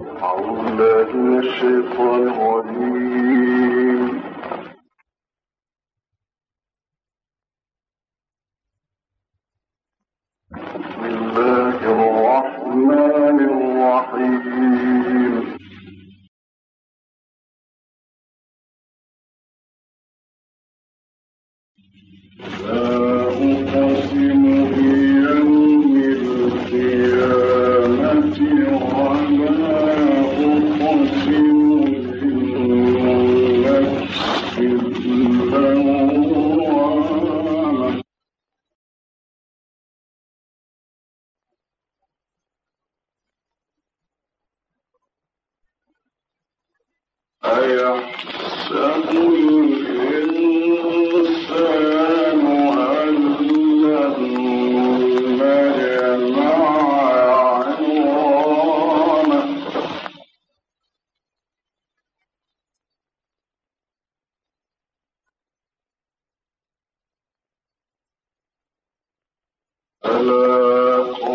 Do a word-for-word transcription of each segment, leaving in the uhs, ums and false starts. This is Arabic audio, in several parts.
أعوذ بالله من الشيطان الرجيم. بسم الله الرحمن الرحيم. لا أقسم بيوم القيامة ولا أقسم بالنفس اللوامة. أيحسب الإنسان أن لن نجمع عظامه. ألا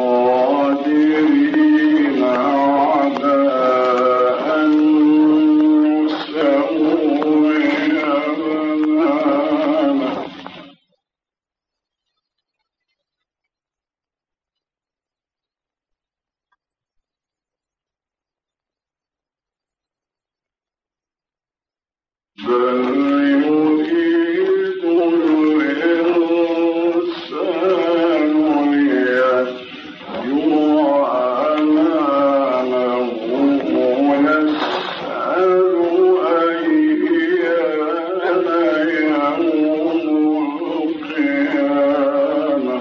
قادرين على أن نسوي بنانه. بل يريد الإنسان ليفجر أمامه ويسأل أيان يوم القيامة.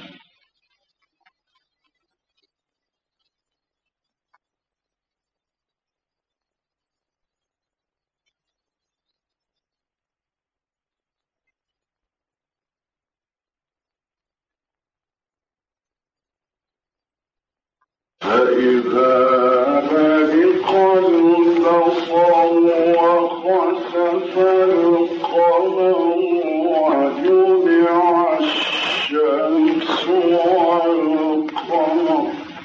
فإذا برق البصر وخسف القمر وجمع الشمس والقمر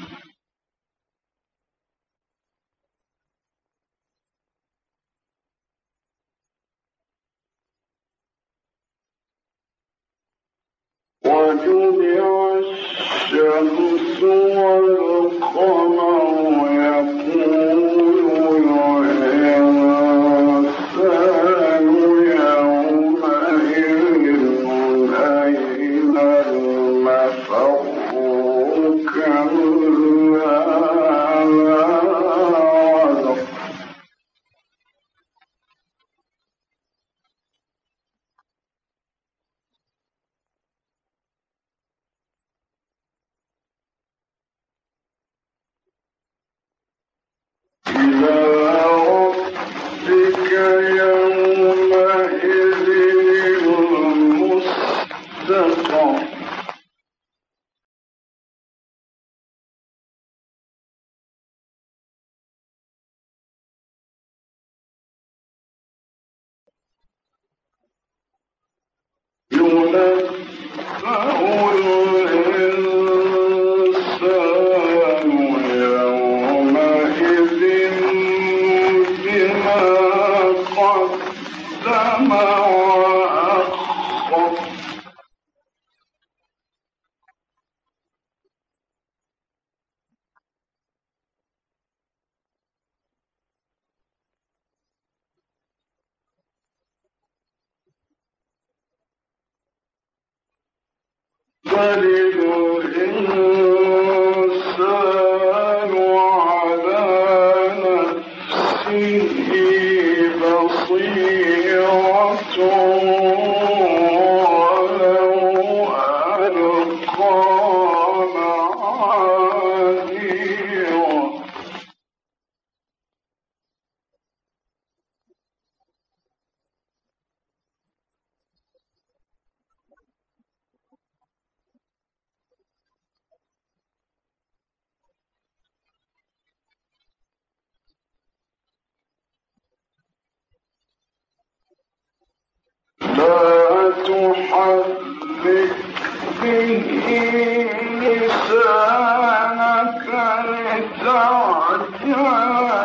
وجمع الشمس والقمر يقول الإنسان يومئذ أين المفر كلا لا وزر. إلى ربك يومئذ المستقر. ينبأ الإنسان يومئذ بما قدم وأخر. بل الإنسان على نفسه بصيرة ولو ألقى معاذيره. لا تحرك به لسانك لتعجل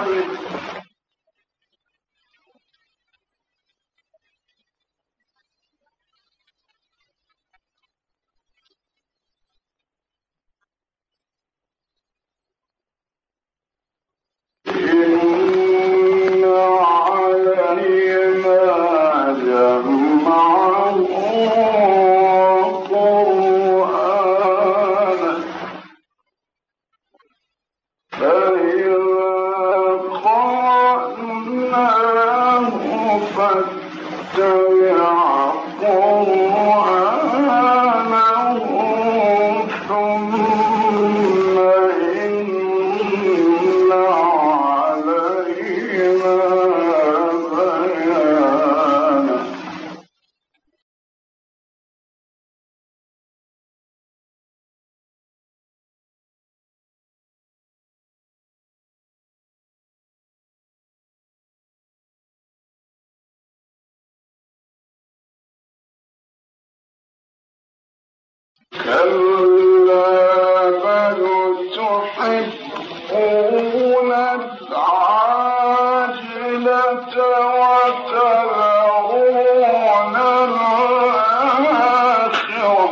كلا بل تحبون العاجلة وتذرون الآخرة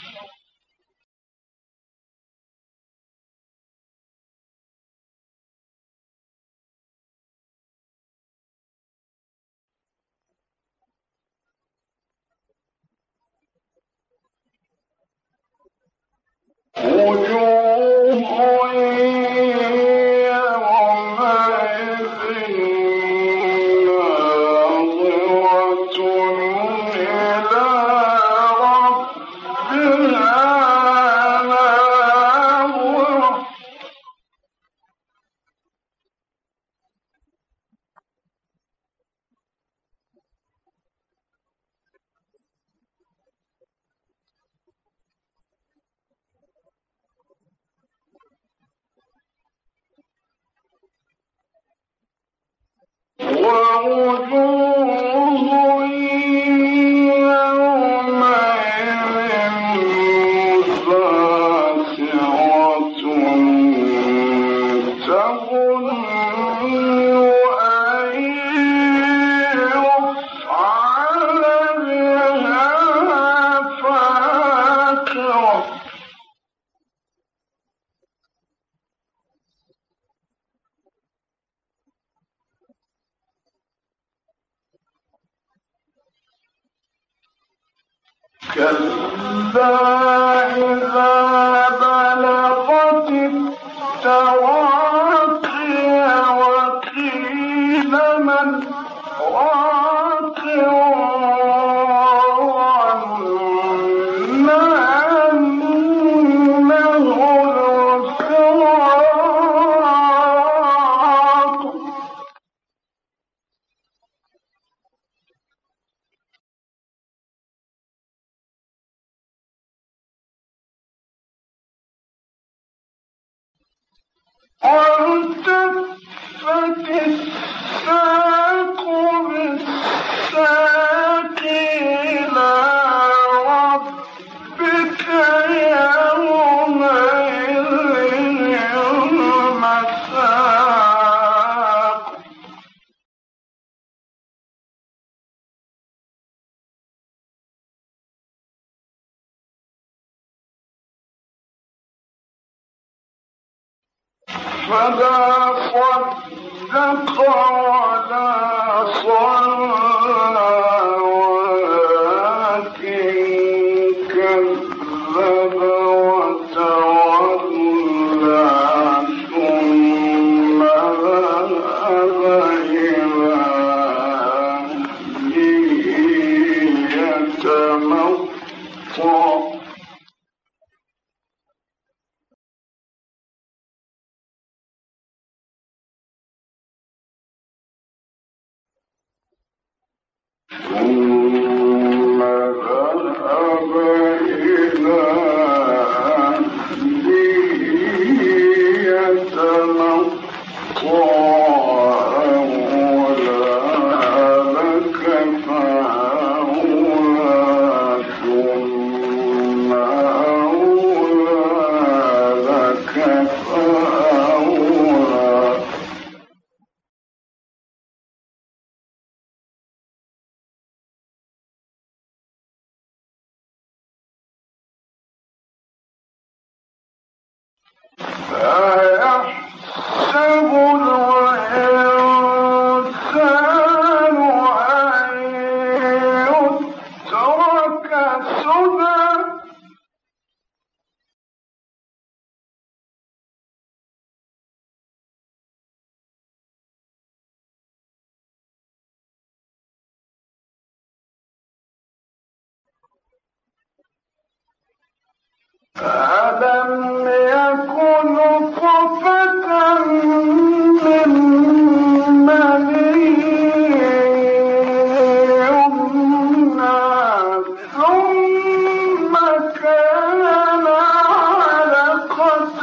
وجوه يومئذ ناظرة إلى ربها ناظرة ووجوه يومئذ باسرة تظن أن يفعل بها فاقرة كلا إذا بلغت التراقي وقيل من راق وظن أنه الفراق والتفت الساق بالساق إلى ربك يومئذ المساق فلا صدق ولا صلى ولكن كذب وتولى ثم ذهب إلى أهله يتمطى ثم ذهب إلى أهله يتمطى أولى لك فأولى ثم أولى لك فأولى أيحسب ألم يكن نطفة من مني يمنى ثم كان علقة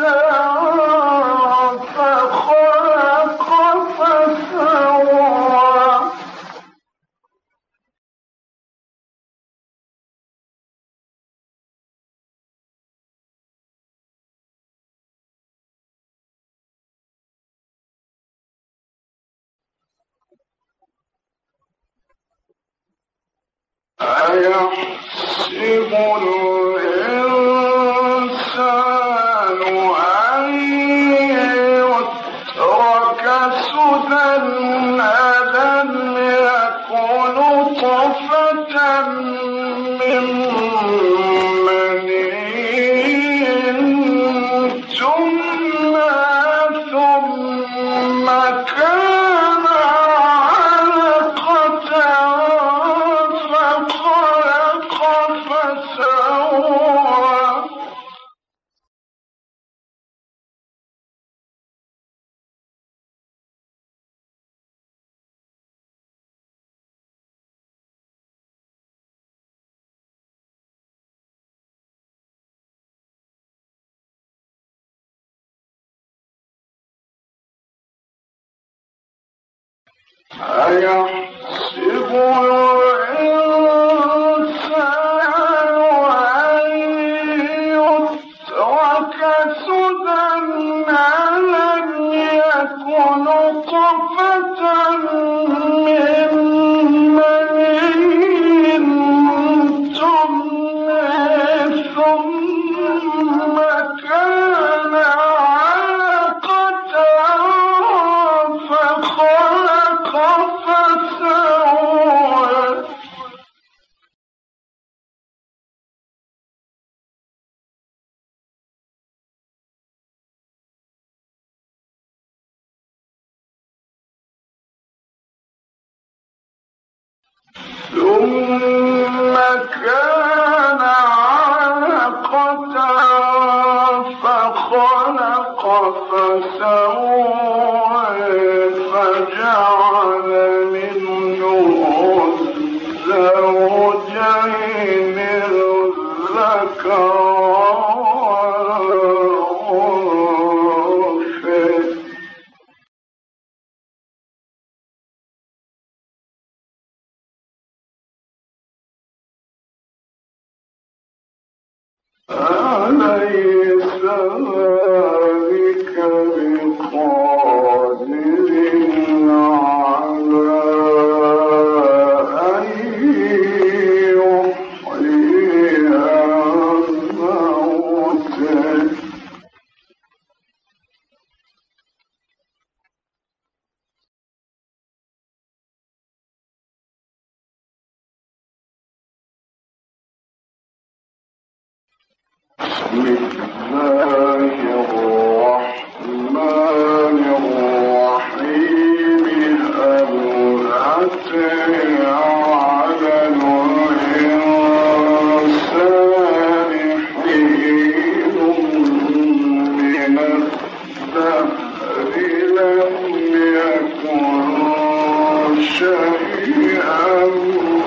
فخلق فسوى أيحسب الإنسان أن يترك سدى ألم يكن نطفة من مني تمنى ثم كان علقة فخلق فسوى أيحسب الإنسان أن يترك سدى ألم يكن نطفة من مني تمنى ثم كان علقة فخلق فسوى ثم كان علقة فخلق فسوى فجعل منه الزوجين الذكر أليس ذلك بقادر على أن يحيي الموتى بسم الله الرحمن الرحيم هل أتى على الإنسان حين من الدهر لم يكن شيئا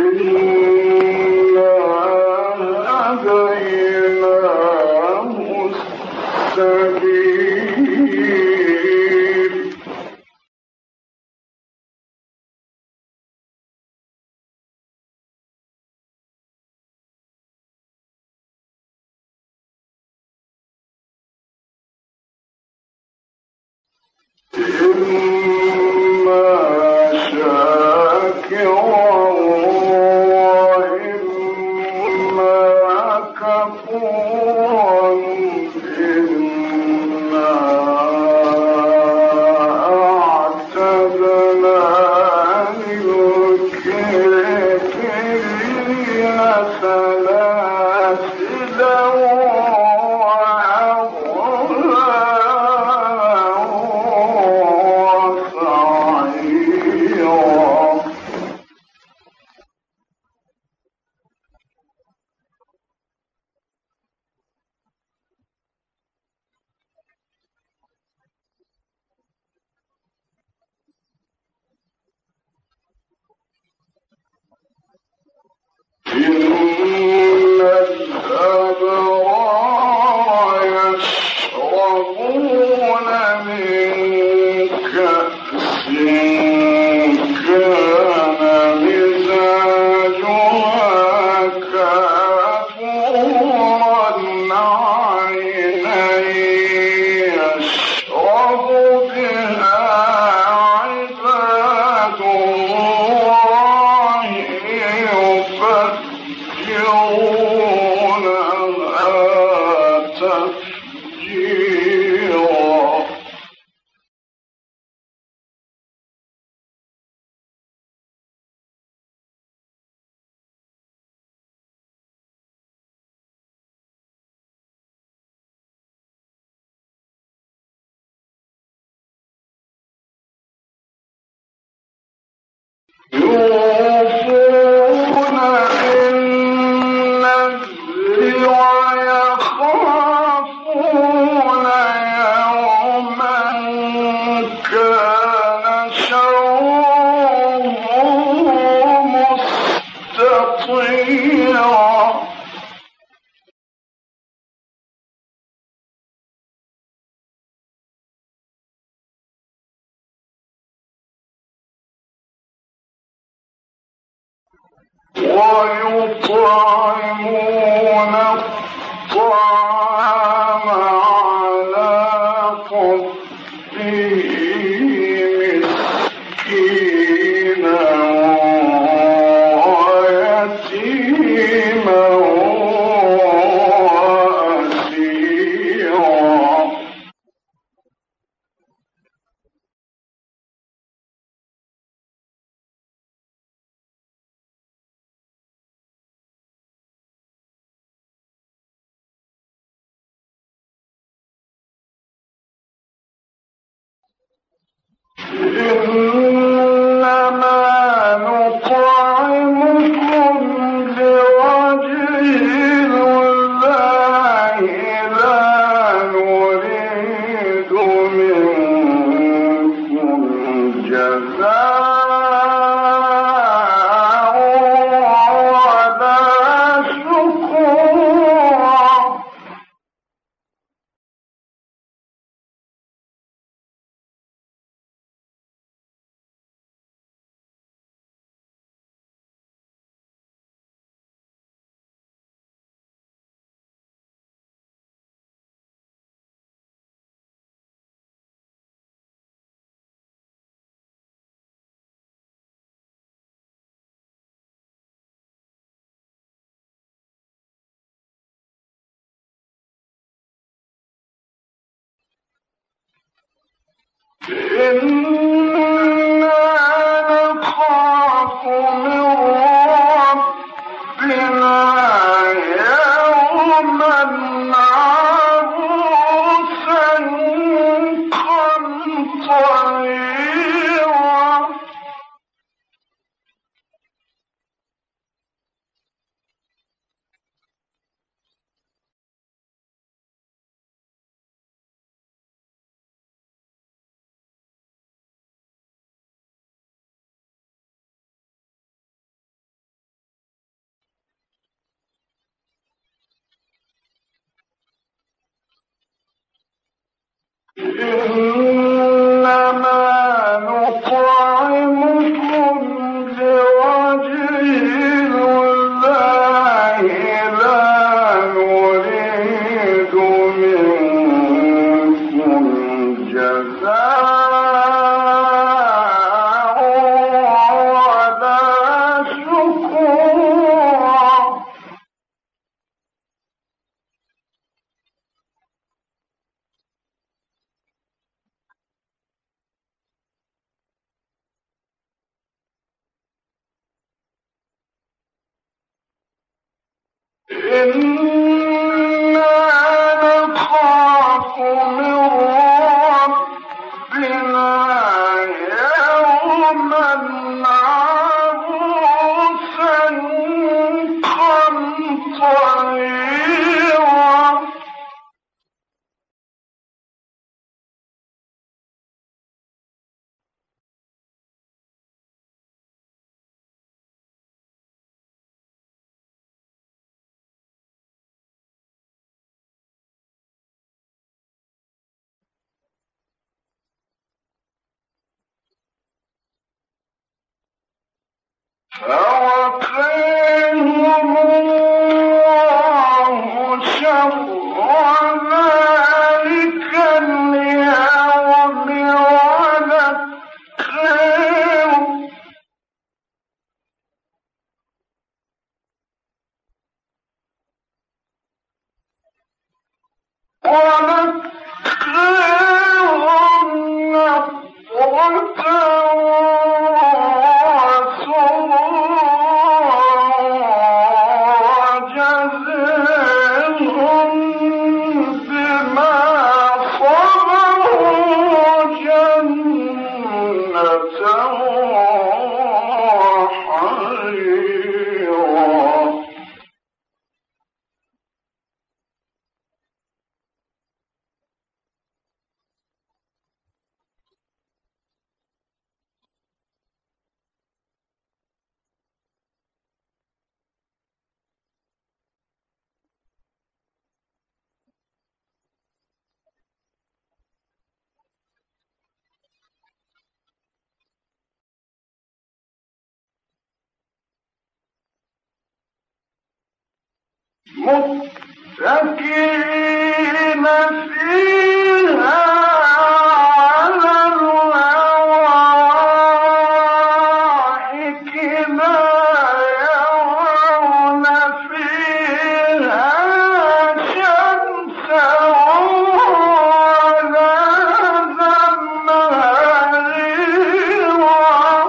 ويطعمون الطعام على حبه مسكينا ويتيما وأسيرا. إنما نطعمكم لوجه الله لا نريد منكم جزاء ولا شكورا. إنا نخاف من ربنا يوما عبوسا قمطريرا. فوقاهم الله شر ذلك اليوم ولقاهم ولقاهم نضرة متكئين فيها على الأرائك لا يرون فيها شمسا ولا زمهريرا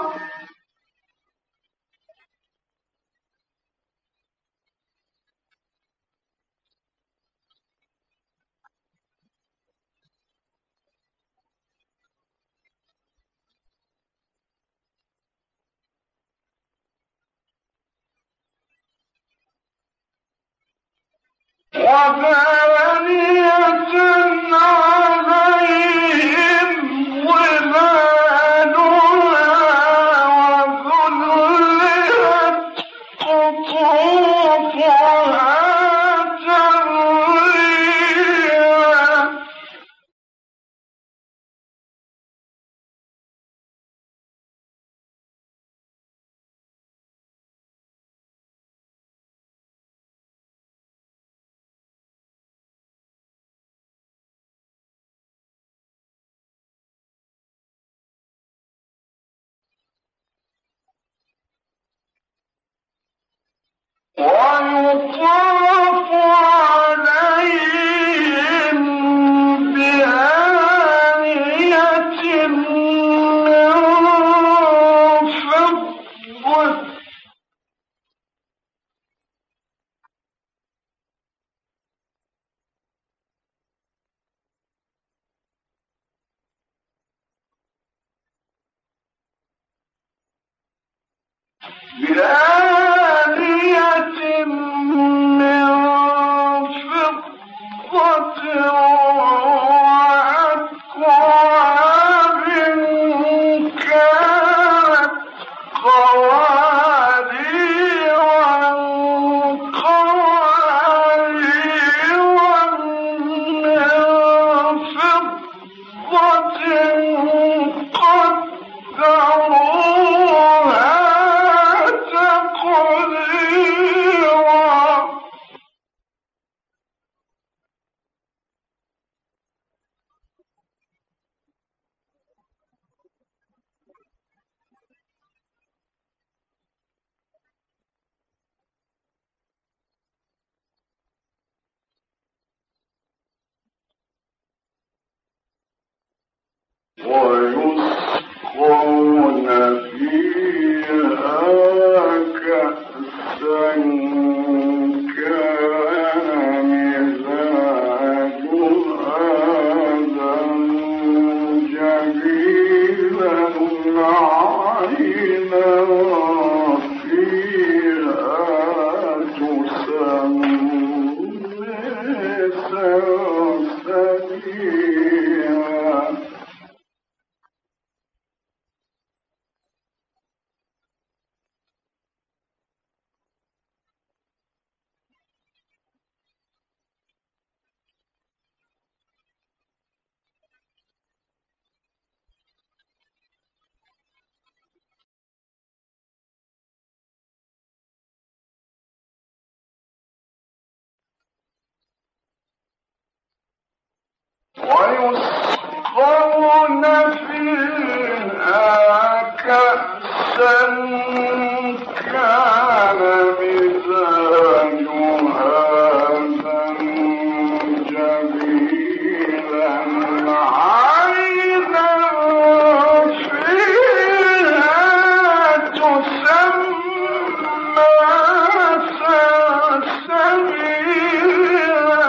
وَدَانِيَةً عَلَيْهِمْ ظِلَالُهَا وَذُلِّلَتْ قُطُوفُهَا تَذْلِيلًا وَيُطَافُ عَلَيْهِم بِآنِيَةٍ مِّن فِضَّةٍ بآنية من فضة وأكواب كانت قوارير قوارير من فضة ويسقون فيها كأسا كان مزاجها زنجبيلا عينا فيها تسمى سلسبيلا. ويسقون فيها كأسا كان مزاجها زنجبيلا عينا فيها تسمى سلسبيلا.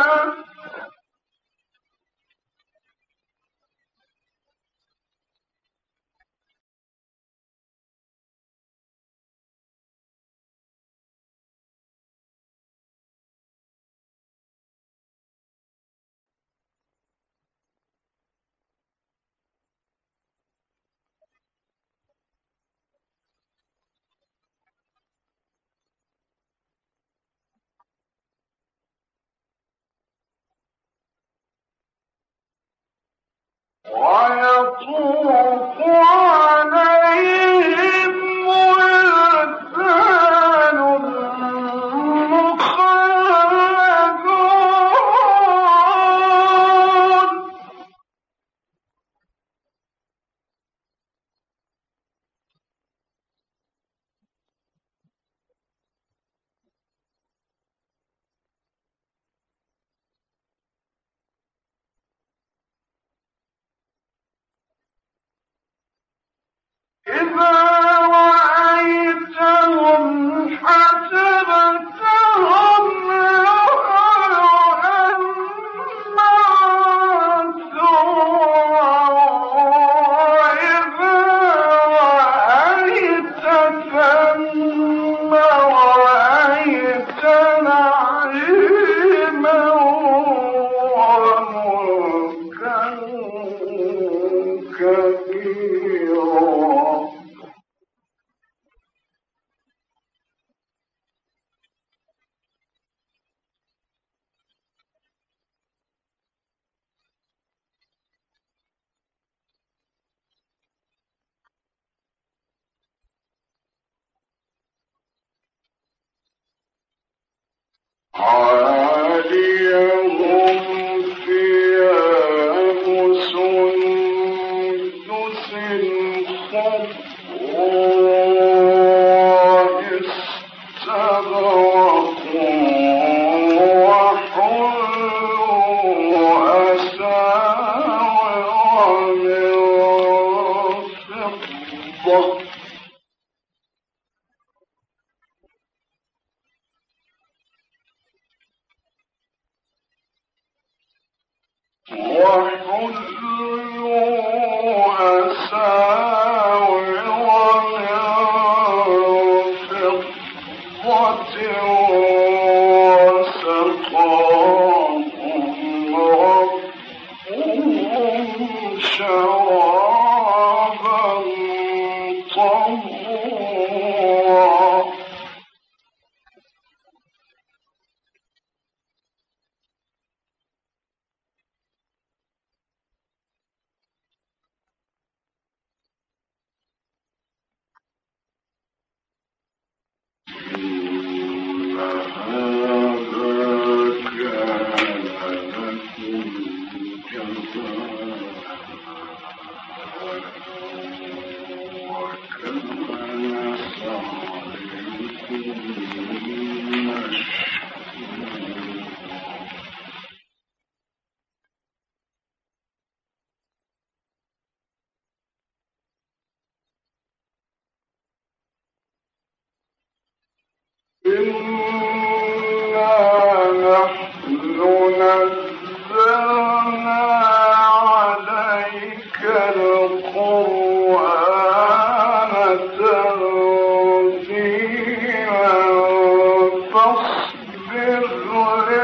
ويطوف عليهم ولدان مخلدون إذا رأيتهم حسبتهم لؤلؤا منثورا وإذا رأيت ثم رأيت نعيما وملكا كبيرا. عاليهم ثياب سندس خضر واستبرق وحلوا أساور من فضة وحلوا أساور من فضة وسقاهم ربهم شرابا طهورا.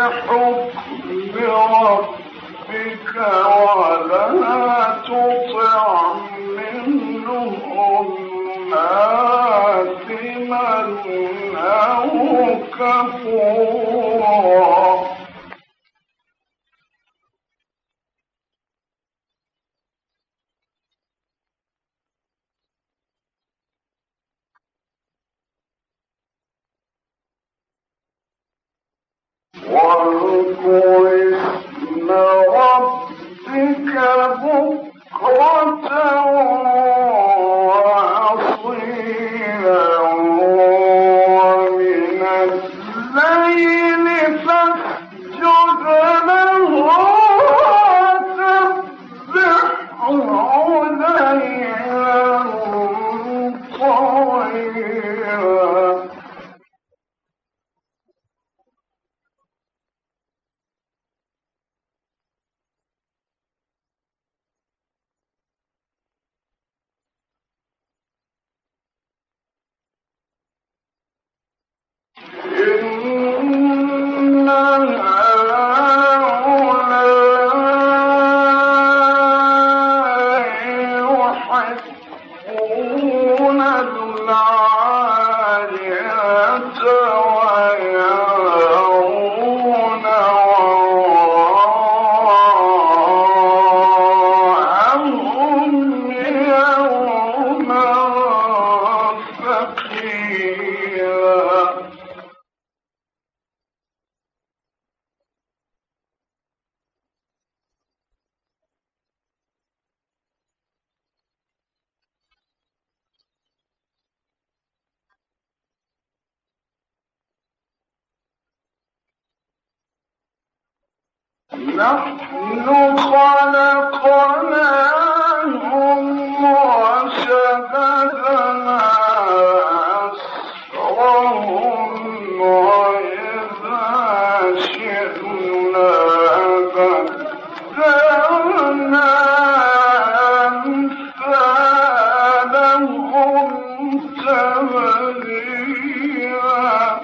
ربك ولا تطع منهم آثما أو كفورا واذكر اسم ربك بكرة وأصيلا ومن الليل فاسجد له وسبحه ليلا طويلا إن هؤلاء يحبون العاجلة ويذرون وراءهم يوما ثقيلا نحن خلقناهم وشددنا أسرهم وإذا شئنا بدلنا أمثالهم تبديلا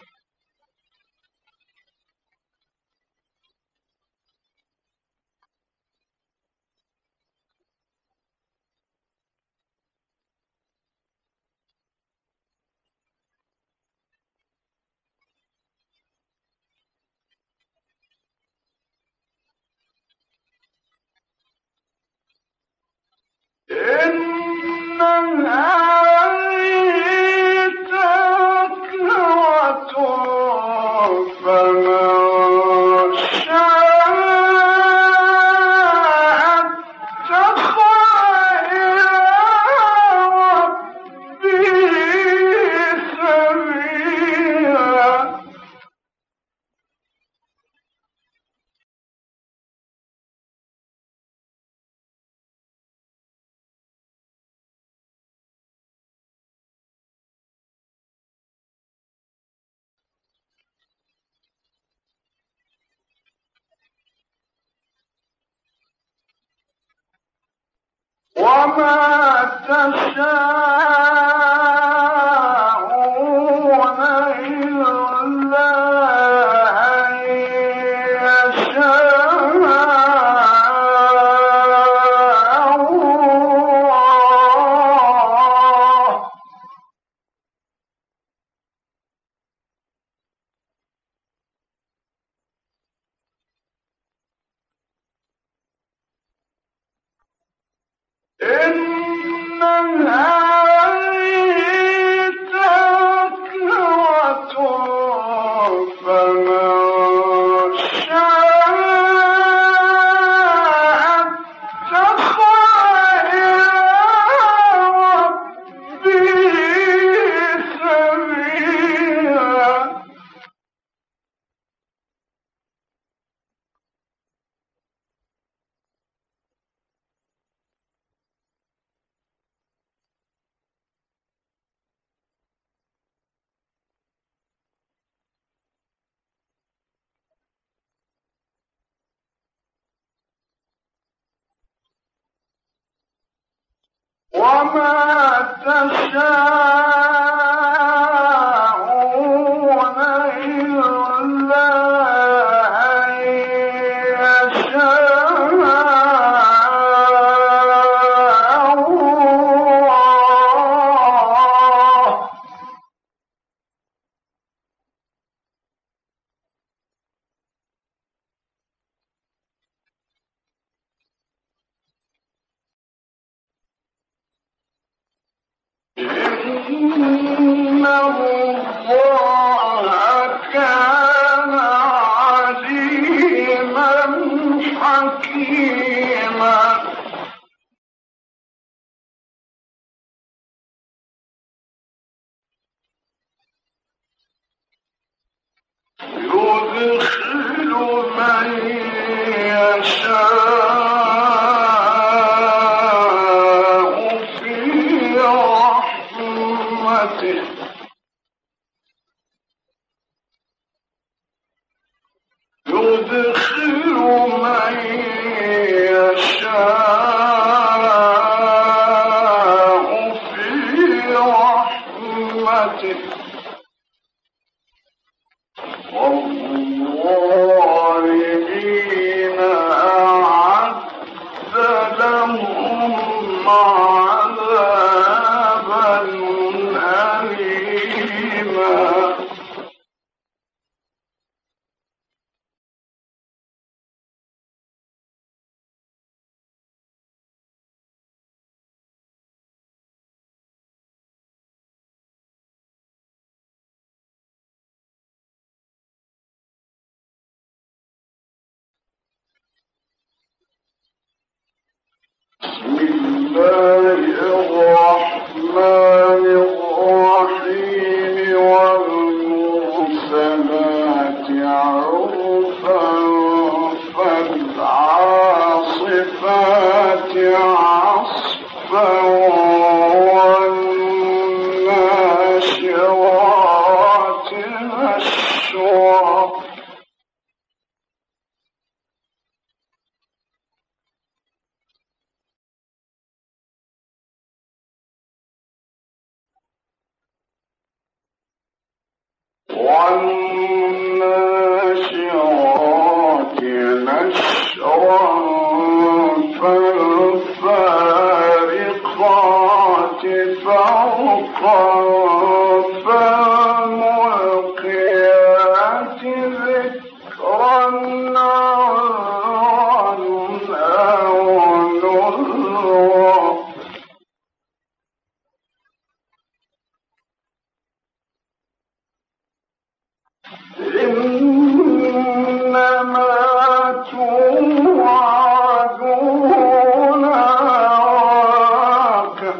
إن هذه تذكرة فمن شاء اتخذ إلى ربه سبيلا وما تشاءون إلا أن يشاء الله إن هذه تذكرة فمن شاء اتخذ إلى ربه سبيلا وما تشاءون إلا إن الله كان عليما حكيما يدخل من يشاء في رحمته يدخل من يشاء في رحمته والظالمين أعد لهم عذابا أليما بسم الله الرحمن الرحيم والمرسلات عرفا فالعاصفات عصفا والناشرات نشرا والناشرات نشرا فالفارقات فرقا فالملقيات ذكرا عذرا أو نذرا إنما توعدون لواقع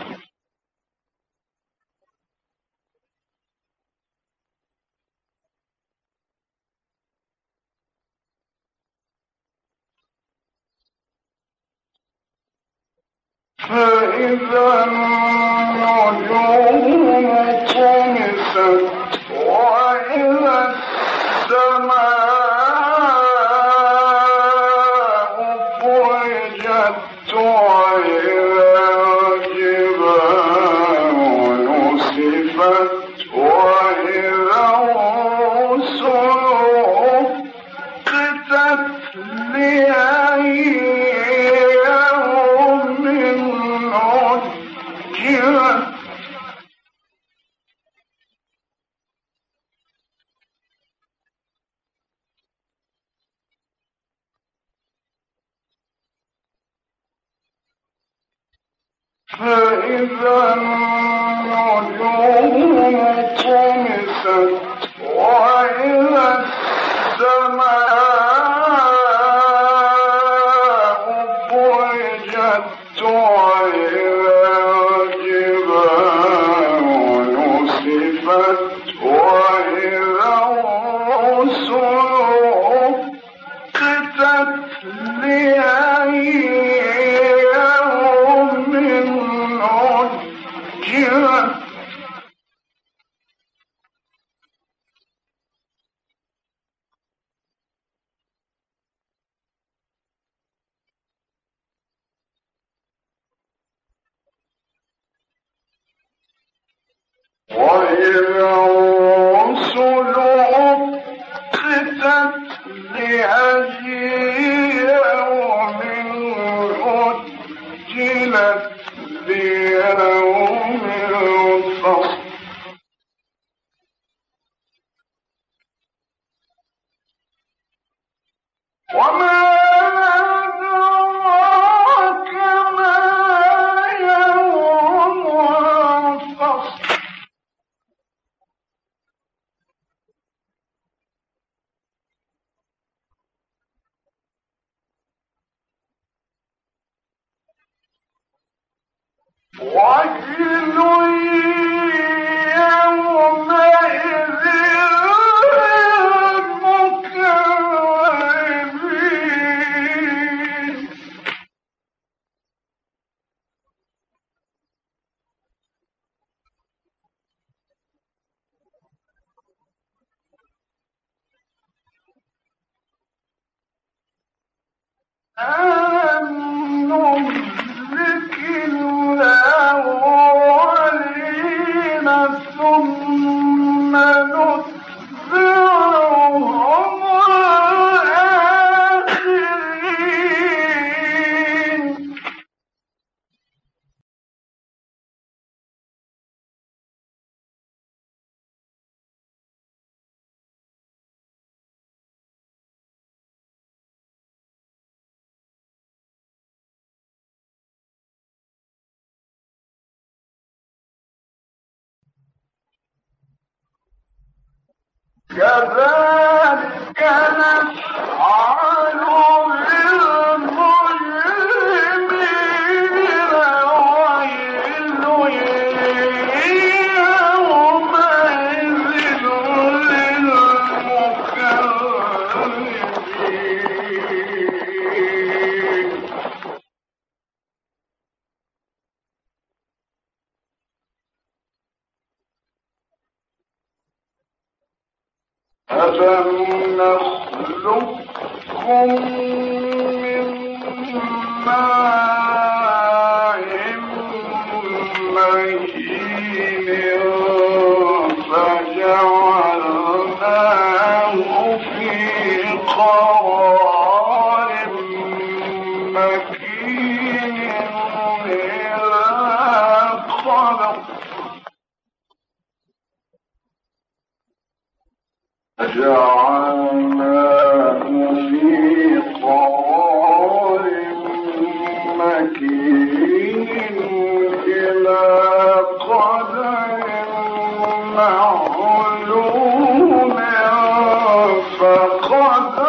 فإذا النجوم طمست وإذا السماء فرجت وإذا الجبال نسفت وإذا الرسل أقتت لأي يوم أجلت فإذا النجوم طمست وإذا السماء فرجت وإذا الجبال نسفت وإذا الرسل أقتت لأي يوم أجلت وإذا الرسل أقتت لأي يوم أجلت ليوم الفصل وما أدراك ما يوم الفصل ويل يومئذ للمكذبين ألم نهلك الأولين ثم نتبعهم الآخرين كذلك نفعل بالمجرمين ويل يومئذ للمكذبين ألم نخلقكم من ماء مهين فجعلناه في قرار مكين إلى قدر جعلناه في قرار مكين إلى قدر معلوم فقدر